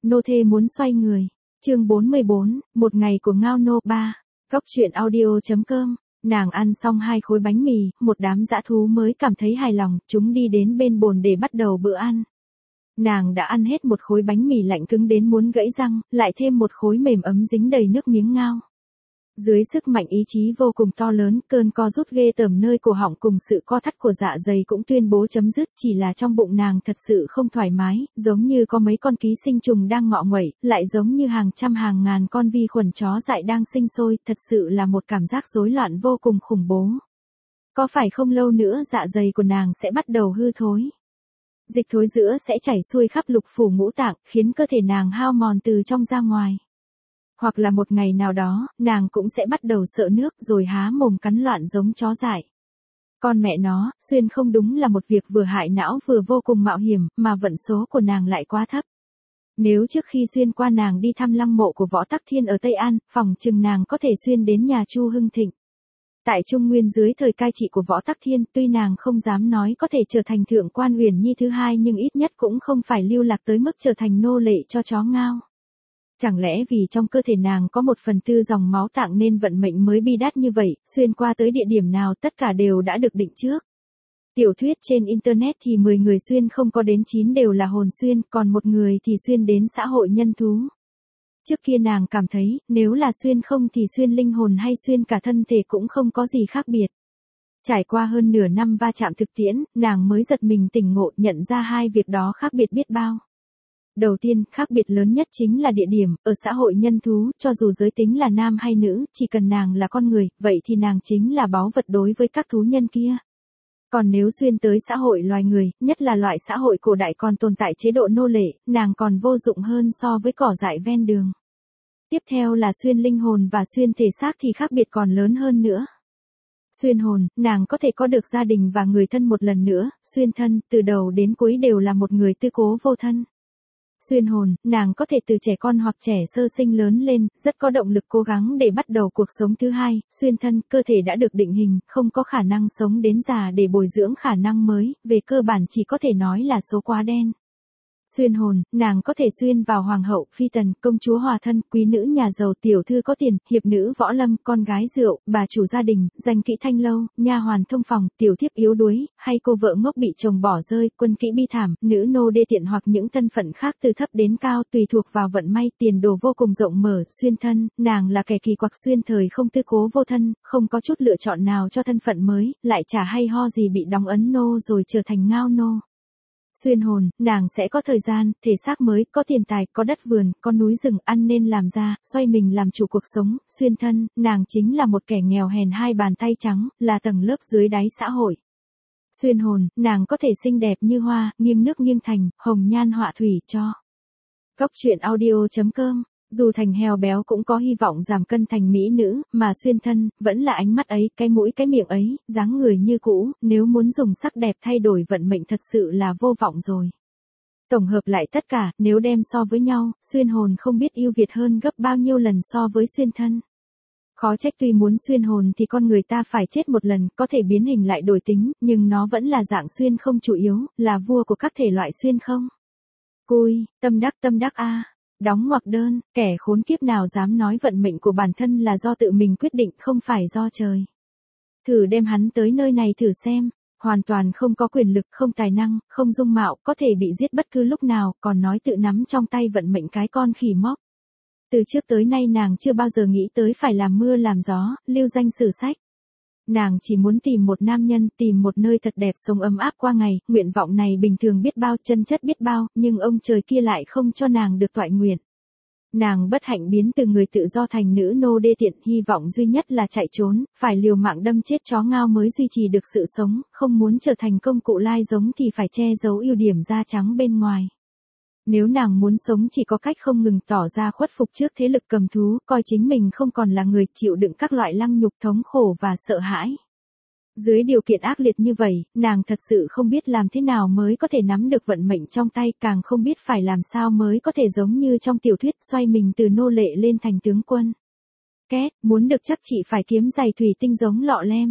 Nô thê muốn xoay người. Chương 44, một ngày của Ngao Nô 3. Góc truyện audio.com. Nàng ăn xong 2 khối bánh mì, một đám dã thú mới cảm thấy hài lòng, chúng đi đến bên bồn để bắt đầu bữa ăn. Nàng đã ăn hết một khối bánh mì lạnh cứng đến muốn gãy răng, lại thêm một khối mềm ấm dính đầy nước miếng ngao. Dưới sức mạnh ý chí vô cùng to lớn, cơn co rút ghê tởm nơi cổ họng cùng sự co thắt của dạ dày cũng tuyên bố chấm dứt, chỉ là trong bụng nàng thật sự không thoải mái, giống như có mấy con ký sinh trùng đang ngọ nguậy, lại giống như hàng trăm hàng ngàn con vi khuẩn chó dại đang sinh sôi, thật sự là một cảm giác rối loạn vô cùng khủng bố. Có phải không lâu nữa dạ dày của nàng sẽ bắt đầu hư thối? Dịch thối rữa sẽ chảy xuôi khắp lục phủ ngũ tạng, khiến cơ thể nàng hao mòn từ trong ra ngoài. Hoặc là một ngày nào đó, nàng cũng sẽ bắt đầu sợ nước rồi há mồm cắn loạn giống chó dại. Con mẹ nó, xuyên không đúng là một việc vừa hại não vừa vô cùng mạo hiểm, mà vận số của nàng lại quá thấp. Nếu trước khi xuyên qua nàng đi thăm lăng mộ của Võ Tắc Thiên ở Tây An, phỏng chừng nàng có thể xuyên đến nhà Chu Hưng Thịnh. Tại Trung Nguyên dưới thời cai trị của Võ Tắc Thiên, tuy nàng không dám nói có thể trở thành thượng quan Uyển Nhi thứ hai nhưng ít nhất cũng không phải lưu lạc tới mức trở thành nô lệ cho chó ngao. Chẳng lẽ vì trong cơ thể nàng có 1/4 dòng máu tạng nên vận mệnh mới bi đát như vậy, xuyên qua tới địa điểm nào tất cả đều đã được định trước. Tiểu thuyết trên Internet thì 10 người xuyên không có đến 9 đều là hồn xuyên, còn một người thì xuyên đến xã hội nhân thú. Trước kia nàng cảm thấy, nếu là xuyên không thì xuyên linh hồn hay xuyên cả thân thể cũng không có gì khác biệt. Trải qua hơn nửa năm va chạm thực tiễn, nàng mới giật mình tỉnh ngộ nhận ra hai việc đó khác biệt biết bao. Đầu tiên, khác biệt lớn nhất chính là địa điểm, ở xã hội nhân thú, cho dù giới tính là nam hay nữ, chỉ cần nàng là con người, vậy thì nàng chính là báu vật đối với các thú nhân kia. Còn nếu xuyên tới xã hội loài người, nhất là loại xã hội cổ đại còn tồn tại chế độ nô lệ, nàng còn vô dụng hơn so với cỏ dại ven đường. Tiếp theo là xuyên linh hồn và xuyên thể xác thì khác biệt còn lớn hơn nữa. Xuyên hồn, nàng có thể có được gia đình và người thân một lần nữa, xuyên thân, từ đầu đến cuối đều là một người tư cố vô thân. Xuyên hồn, nàng có thể từ trẻ con hoặc trẻ sơ sinh lớn lên, rất có động lực cố gắng để bắt đầu cuộc sống thứ hai. Xuyên thân, cơ thể đã được định hình, không có khả năng sống đến già để bồi dưỡng khả năng mới, về cơ bản chỉ có thể nói là số quá đen. Xuyên hồn, nàng có thể xuyên vào hoàng hậu, phi tần, công chúa hòa thân, quý nữ nhà giàu, tiểu thư có tiền, hiệp nữ võ lâm, con gái rượu, bà chủ gia đình, danh kỹ thanh lâu, nha hoàn thông phòng, tiểu thiếp yếu đuối, hay cô vợ ngốc bị chồng bỏ rơi, quân kỹ bi thảm, nữ nô đê tiện hoặc những thân phận khác từ thấp đến cao tùy thuộc vào vận may, tiền đồ vô cùng rộng mở. Xuyên thân, nàng là kẻ kỳ quặc xuyên thời không tư cố vô thân, không có chút lựa chọn nào cho thân phận mới, lại chả hay ho gì bị đóng ấn nô rồi trở thành ngao nô. Xuyên hồn, nàng sẽ có thời gian, thể xác mới, có tiền tài, có đất vườn, có núi rừng, ăn nên làm ra, xoay mình làm chủ cuộc sống. Xuyên thân, nàng chính là một kẻ nghèo hèn hai bàn tay trắng, là tầng lớp dưới đáy xã hội. Xuyên hồn, nàng có thể xinh đẹp như hoa, nghiêng nước nghiêng thành, hồng nhan họa thủy cho. Góc truyện audio.com. Dù thành heo béo cũng có hy vọng giảm cân thành mỹ nữ, mà xuyên thân, vẫn là ánh mắt ấy, cái mũi cái miệng ấy, dáng người như cũ, nếu muốn dùng sắc đẹp thay đổi vận mệnh thật sự là vô vọng rồi. Tổng hợp lại tất cả, nếu đem so với nhau, xuyên hồn không biết ưu việt hơn gấp bao nhiêu lần so với xuyên thân. Khó trách tuy muốn xuyên hồn thì con người ta phải chết một lần, có thể biến hình lại đổi tính, nhưng nó vẫn là dạng xuyên không chủ yếu, là vua của các thể loại xuyên không. Cui, tâm đắc a. Đóng ngoặc đơn, kẻ khốn kiếp nào dám nói vận mệnh của bản thân là do tự mình quyết định không phải do trời. Thử đem hắn tới nơi này thử xem, hoàn toàn không có quyền lực, không tài năng, không dung mạo, có thể bị giết bất cứ lúc nào, còn nói tự nắm trong tay vận mệnh cái con khỉ móc. Từ trước tới nay nàng chưa bao giờ nghĩ tới phải làm mưa làm gió, lưu danh sử sách. Nàng chỉ muốn tìm một nam nhân, tìm một nơi thật đẹp sống ấm áp qua ngày, nguyện vọng này bình thường biết bao, chân chất biết bao, nhưng ông trời kia lại không cho nàng được toại nguyện. Nàng bất hạnh biến từ người tự do thành nữ nô đê tiện, hy vọng duy nhất là chạy trốn, phải liều mạng đâm chết chó ngao mới duy trì được sự sống, không muốn trở thành công cụ lai giống thì phải che giấu ưu điểm da trắng bên ngoài. Nếu nàng muốn sống chỉ có cách không ngừng tỏ ra khuất phục trước thế lực cầm thú, coi chính mình không còn là người chịu đựng các loại lăng nhục thống khổ và sợ hãi. Dưới điều kiện ác liệt như vậy, nàng thật sự không biết làm thế nào mới có thể nắm được vận mệnh trong tay, càng không biết phải làm sao mới có thể giống như trong tiểu thuyết xoay mình từ nô lệ lên thành tướng quân. Két, muốn được chắc chị phải kiếm giày thủy tinh giống lọ lem.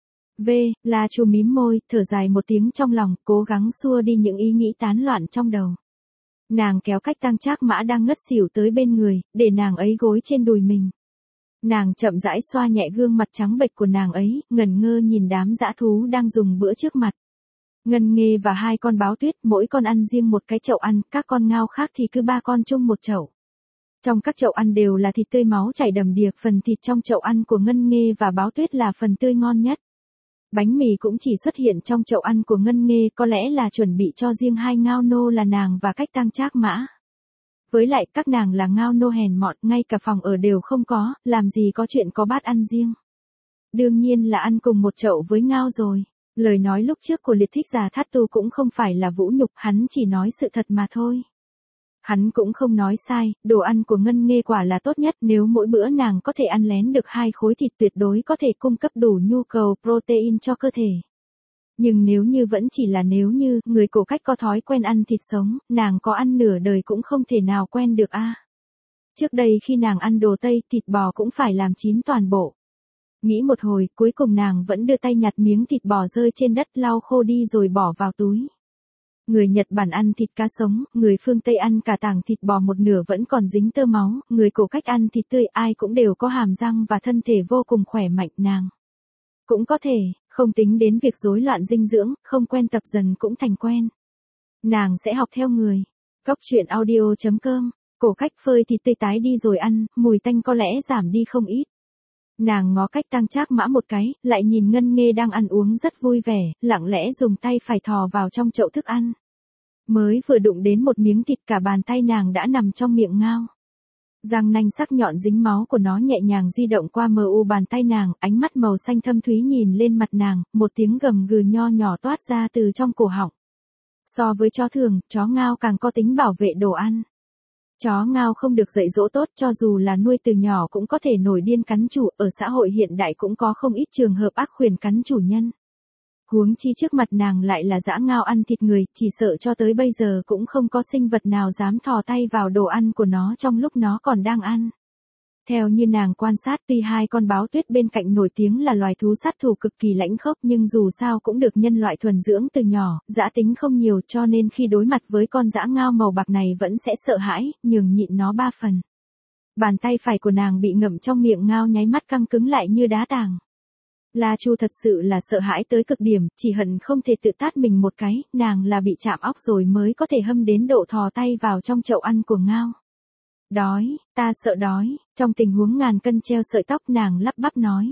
La Chu mím môi, thở dài một tiếng trong lòng, cố gắng xua đi những ý nghĩ tán loạn trong đầu. Nàng kéo Cách Tăng Trác Mã đang ngất xỉu tới bên người, để nàng ấy gối trên đùi mình. Nàng chậm rãi xoa nhẹ gương mặt trắng bệch của nàng ấy, ngẩn ngơ nhìn đám dã thú đang dùng bữa trước mặt. Ngân Nghê và 2 con báo tuyết, mỗi con ăn riêng một cái chậu ăn, các con ngao khác thì cứ 3 con chung một chậu. Trong các chậu ăn đều là thịt tươi máu chảy đầm đìa, phần thịt trong chậu ăn của Ngân Nghê và báo tuyết là phần tươi ngon nhất. Bánh mì cũng chỉ xuất hiện trong chậu ăn của Ngân Nghê, có lẽ là chuẩn bị cho riêng 2 ngao nô là nàng và Cách Tăng Trác Mã. Với lại các nàng là ngao nô hèn mọn, ngay cả phòng ở đều không có, làm gì có chuyện có bát ăn riêng. Đương nhiên là ăn cùng một chậu với ngao rồi. Lời nói lúc trước của Liệt Thích Già Thát Tu cũng không phải là vũ nhục, hắn chỉ nói sự thật mà thôi. Hắn cũng không nói sai, đồ ăn của Ngân Nghê quả là tốt nhất, nếu mỗi bữa nàng có thể ăn lén được 2 khối thịt tuyệt đối có thể cung cấp đủ nhu cầu protein cho cơ thể. Nhưng nếu như vẫn chỉ là nếu như, người cổ Cách có thói quen ăn thịt sống, nàng có ăn nửa đời cũng không thể nào quen được a. Trước đây khi nàng ăn đồ Tây, thịt bò cũng phải làm chín toàn bộ. Nghĩ một hồi, cuối cùng nàng vẫn đưa tay nhặt miếng thịt bò rơi trên đất lau khô đi rồi bỏ vào túi. Người Nhật Bản ăn thịt cá sống, người phương Tây ăn cả tảng thịt bò một nửa vẫn còn dính tơ máu, người cổ Cách ăn thịt tươi, ai cũng đều có hàm răng và thân thể vô cùng khỏe mạnh, nàng cũng có thể, không tính đến việc rối loạn dinh dưỡng, không quen tập dần cũng thành quen. Nàng sẽ học theo người. Góc truyện audio.com, cổ Cách phơi thịt tươi tái đi rồi ăn, mùi tanh có lẽ giảm đi không ít. Nàng ngó Cách Tăng Trác Mã một cái, lại nhìn Ngân Nghê đang ăn uống rất vui vẻ, lặng lẽ dùng tay phải thò vào trong chậu thức ăn. Mới vừa đụng đến một miếng thịt, cả bàn tay nàng đã nằm trong miệng ngao. Răng nanh sắc nhọn dính máu của nó nhẹ nhàng di động qua mờ u bàn tay nàng, ánh mắt màu xanh thâm thúy nhìn lên mặt nàng, một tiếng gầm gừ nho nhỏ toát ra từ trong cổ họng. So với chó thường, chó ngao càng có tính bảo vệ đồ ăn. Chó ngao không được dạy dỗ tốt, cho dù là nuôi từ nhỏ cũng có thể nổi điên cắn chủ, ở xã hội hiện đại cũng có không ít trường hợp ác khuyển cắn chủ nhân. Huống chi trước mặt nàng lại là dã ngao ăn thịt người, chỉ sợ cho tới bây giờ cũng không có sinh vật nào dám thò tay vào đồ ăn của nó trong lúc nó còn đang ăn. Theo như nàng quan sát, tuy 2 con báo tuyết bên cạnh nổi tiếng là loài thú sát thủ cực kỳ lãnh khốc, nhưng dù sao cũng được nhân loại thuần dưỡng từ nhỏ, dã tính không nhiều, cho nên khi đối mặt với con dã ngao màu bạc này vẫn sẽ sợ hãi, nhường nhịn nó 3 phần. Bàn tay phải của nàng bị ngậm trong miệng ngao nháy mắt căng cứng lại như đá tảng. La Chu thật sự là sợ hãi tới cực điểm, chỉ hận không thể tự tát mình một cái, nàng là bị chạm óc rồi mới có thể hâm đến độ thò tay vào trong chậu ăn của ngao. Đói, ta sợ đói, trong tình huống ngàn cân treo sợi tóc nàng lắp bắp nói.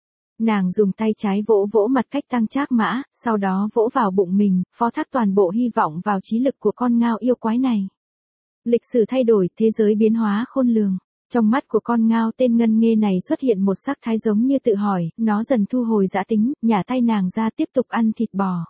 Nàng dùng tay trái vỗ vỗ mặt Cách Tăng Trác Mã, sau đó vỗ vào bụng mình, phó thác toàn bộ hy vọng vào trí lực của con ngao yêu quái này. Lịch sử thay đổi, thế giới biến hóa khôn lường. Trong mắt của con ngao tên Ngân Nghê này xuất hiện một sắc thái giống như tự hỏi, nó dần thu hồi dã tính, nhả tay nàng ra tiếp tục ăn thịt bò.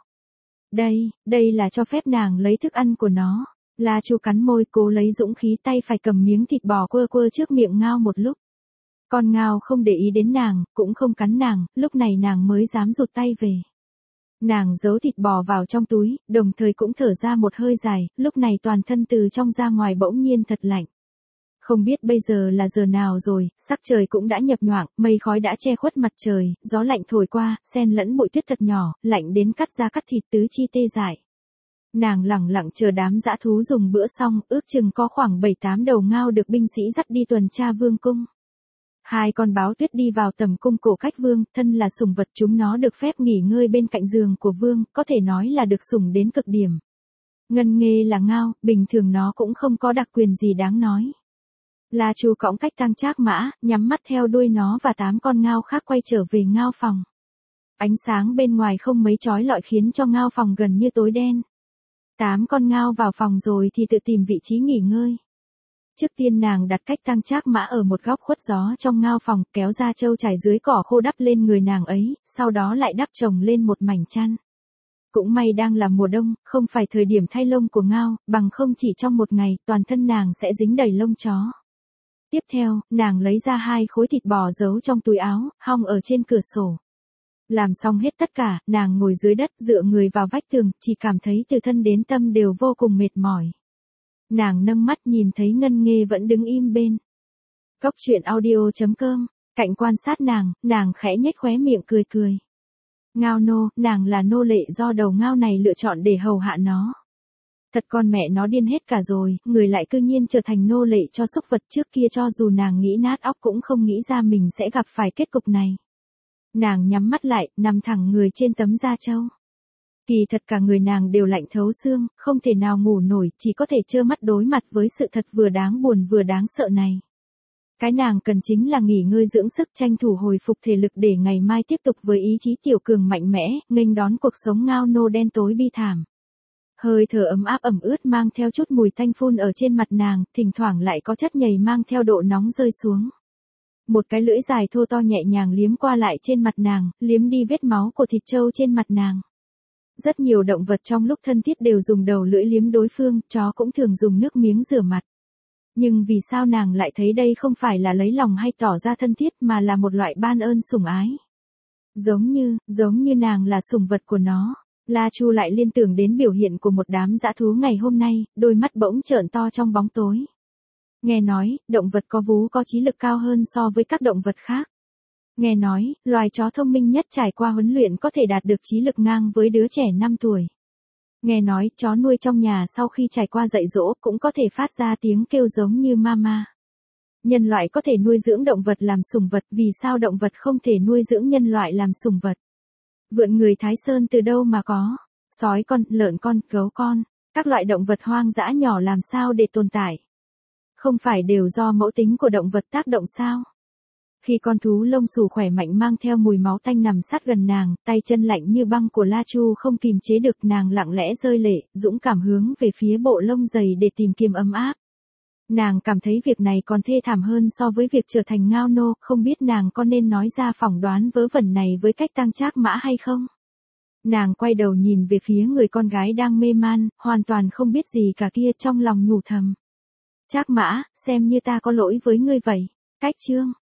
Đây là cho phép nàng lấy thức ăn của nó. La Chu cắn môi cố lấy dũng khí, tay phải cầm miếng thịt bò quơ quơ trước miệng ngao một lúc. Con ngao không để ý đến nàng, cũng không cắn nàng, lúc này nàng mới dám rụt tay về. Nàng giấu thịt bò vào trong túi, đồng thời cũng thở ra một hơi dài, lúc này toàn thân từ trong ra ngoài bỗng nhiên thật lạnh. Không biết bây giờ là giờ nào rồi, sắc trời cũng đã nhập nhoạng, mây khói đã che khuất mặt trời, gió lạnh thổi qua, xen lẫn bụi tuyết thật nhỏ, lạnh đến cắt da cắt thịt tứ chi tê dại. Nàng lẳng lặng chờ đám dã thú dùng bữa xong, ước chừng có khoảng 7-8 đầu ngao được binh sĩ dắt đi tuần tra vương cung. 2 con báo tuyết đi vào tầm cung cổ Cách vương, thân là sủng vật, chúng nó được phép nghỉ ngơi bên cạnh giường của vương, có thể nói là được sủng đến cực điểm. Ngân Nghê là ngao, bình thường nó cũng không có đặc quyền gì đáng nói. La Chu cõng Cách Tăng Trác Mã, nhắm mắt theo đuôi nó và 8 con ngao khác quay trở về ngao phòng. Ánh sáng bên ngoài không mấy chói lọi khiến cho ngao phòng gần như tối đen. 8 con ngao vào phòng rồi thì tự tìm vị trí nghỉ ngơi. Trước tiên nàng đặt Cách Tăng Trác Mã ở một góc khuất gió trong ngao phòng, kéo ra trâu trải dưới cỏ khô đắp lên người nàng ấy, sau đó lại đắp chồng lên một mảnh chăn. Cũng may đang là mùa đông, không phải thời điểm thay lông của ngao, bằng không chỉ trong một ngày, toàn thân nàng sẽ dính đầy lông chó. Tiếp theo, nàng lấy ra 2 khối thịt bò giấu trong túi áo, hong ở trên cửa sổ. Làm xong hết tất cả, nàng ngồi dưới đất dựa người vào vách tường, chỉ cảm thấy từ thân đến tâm đều vô cùng mệt mỏi. Nàng nâng mắt nhìn thấy Ngân Nghê vẫn đứng im bên. Góc truyện audio.com, cạnh quan sát nàng khẽ nhếch khóe miệng cười cười. Ngao nô, nàng là nô lệ do đầu ngao này lựa chọn để hầu hạ nó. Thật con mẹ nó điên hết cả rồi, người lại cư nhiên trở thành nô lệ cho súc vật. Trước kia cho dù nàng nghĩ nát óc cũng không nghĩ ra mình sẽ gặp phải kết cục này. Nàng nhắm mắt lại, nằm thẳng người trên tấm da trâu. Kỳ thật cả người nàng đều lạnh thấu xương, không thể nào ngủ nổi, chỉ có thể trơ mắt đối mặt với sự thật vừa đáng buồn vừa đáng sợ này. Cái nàng cần chính là nghỉ ngơi dưỡng sức, tranh thủ hồi phục thể lực để ngày mai tiếp tục với ý chí tiểu cường mạnh mẽ, nghênh đón cuộc sống ngao nô đen tối bi thảm. Hơi thở ấm áp ẩm ướt mang theo chút mùi tanh phun ở trên mặt nàng, thỉnh thoảng lại có chất nhầy mang theo độ nóng rơi xuống. Một cái lưỡi dài thô to nhẹ nhàng liếm qua lại trên mặt nàng, liếm đi vết máu của thịt trâu trên mặt nàng. Rất nhiều động vật trong lúc thân thiết đều dùng đầu lưỡi liếm đối phương, chó cũng thường dùng nước miếng rửa mặt. Nhưng vì sao nàng lại thấy đây không phải là lấy lòng hay tỏ ra thân thiết mà là một loại ban ơn sủng ái. Giống như nàng là sủng vật của nó. La Chu lại liên tưởng đến biểu hiện của một đám dã thú ngày hôm nay, đôi mắt bỗng trợn to trong bóng tối. Nghe nói, động vật có vú có trí lực cao hơn so với các động vật khác. Nghe nói, loài chó thông minh nhất trải qua huấn luyện có thể đạt được trí lực ngang với đứa trẻ 5 tuổi. Nghe nói, chó nuôi trong nhà sau khi trải qua dạy dỗ cũng có thể phát ra tiếng kêu giống như mama. Nhân loại có thể nuôi dưỡng động vật làm sủng vật, vì sao động vật không thể nuôi dưỡng nhân loại làm sủng vật? Vượn người Thái Sơn từ đâu mà có? Sói con, lợn con, gấu con, các loại động vật hoang dã nhỏ làm sao để tồn tại? Không phải đều do mẫu tính của động vật tác động sao? Khi con thú lông xù khỏe mạnh mang theo mùi máu tanh nằm sát gần nàng, tay chân lạnh như băng của La Chu không kìm chế được, nàng lặng lẽ rơi lệ, dũng cảm hướng về phía bộ lông dày để tìm kiếm ấm áp. Nàng cảm thấy việc này còn thê thảm hơn so với việc trở thành ngao nô, không biết nàng có nên nói ra phỏng đoán vớ vẩn này với cách Tăng Trác Mã hay không? Nàng quay đầu nhìn về phía người con gái đang mê man, hoàn toàn không biết gì cả kia, trong lòng nhủ thầm. Trác Mã, xem như ta có lỗi với ngươi vậy. Cách chương